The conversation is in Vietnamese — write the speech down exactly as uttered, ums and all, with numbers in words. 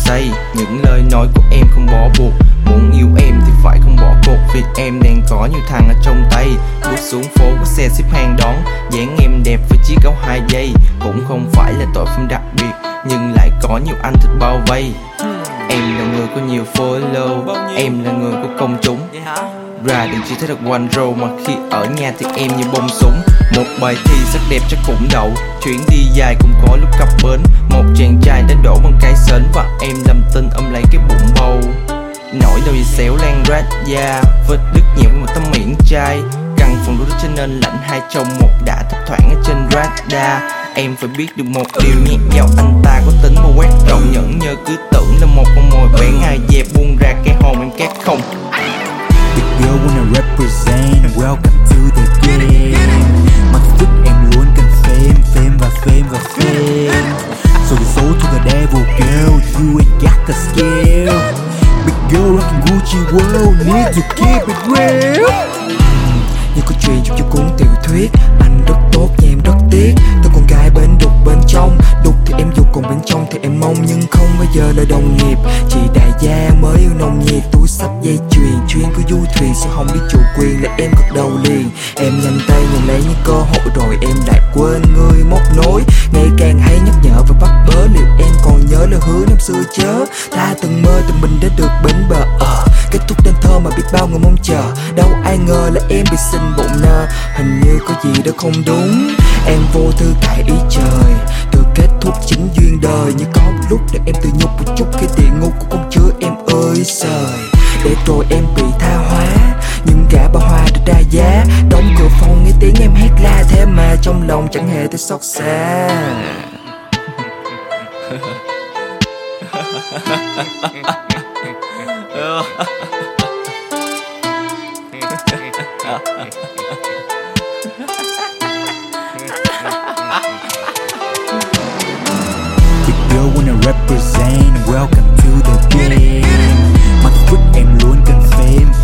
say. Những lời nói của em không bỏ buộc, muốn yêu em thì phải không bỏ cuộc. Việc em đang có nhiều thằng ở trong tay. Bước xuống phố có xe xếp hàng đón, dáng em đẹp với chiếc áo hai dây. Cũng không phải là tội phạm đặc biệt, nhưng lại có nhiều anh thích bao vây. Em là người có nhiều follow, em là người có công chúng. Ra đừng chỉ thấy được one row, mà khi ở nhà thì em như bông súng. Một bài thi sắc đẹp chắc cũng đậu, chuyến đi dài cũng có lúc cập bến. Một chàng trai đã đổ bằng cái sến, và em làm tin ôm lấy cái bụng bầu. Nỗi đau xéo lan rát da, vết đứt nhẹ với một tấm miệng chai. Căn phòng đôi cho nên lạnh hai trong một đã thấp thoảng ở trên radar. Em phải biết được một điều nhẹ dạo anh ta có tính mà quét rộng nhẫn nhơ, cứ tưởng là một con mồi bén hai dẹp buông ra cái hồn em cát không. Big girl wanna represent, welcome to the game. Mặt phức em luôn cần fame, fame và fame và fame. So we sold to the devil girl, you ain't got the skill. Big girl rockin' Gucci world, need to keep it real. Như câu chuyện trong những cuốn tiểu thuyết, anh rất tốt nha em rất tiếc. Tôi con gái bên đục bên trong, đục thì em dục còn bên trong thì em mong. Nhưng không bao giờ là đồng nghiệp, chị đại gia mới yêu nồng nhiệt. Túi sách dây chuyền, chuyên cứ du thuyền sao không biết chủ quyền là em gật đầu liền. Em nhanh tay nhận lấy những cơ hội rồi em lại quên người móc nối. Ngày càng hay nhắc nhở và bắt bớ, liệu em còn nhớ lời hứa năm xưa chớ. Ta từng mơ tụi mình đã được bến bờ, ờ kết thúc nên thơ mà biết bao người mong chờ. Đâu ai ngờ là em bị sinh bụng nơ, hình như có gì đó không đúng. Em vô tư tại ý trời, từ kết thúc chính duyên đời. Nhưng có một lúc để em tự nhục một chút khi tiền ngu của công chúa em ơi trời. Để rồi em bị tha hóa, nhưng gã bà hoa đã ra giá. Đóng cửa phòng nghe tiếng em hét la, thế mà trong lòng chẳng hề thấy xót xa. Big girl wanna represent, welcome to the game. Mặt phức em luôn cần fame,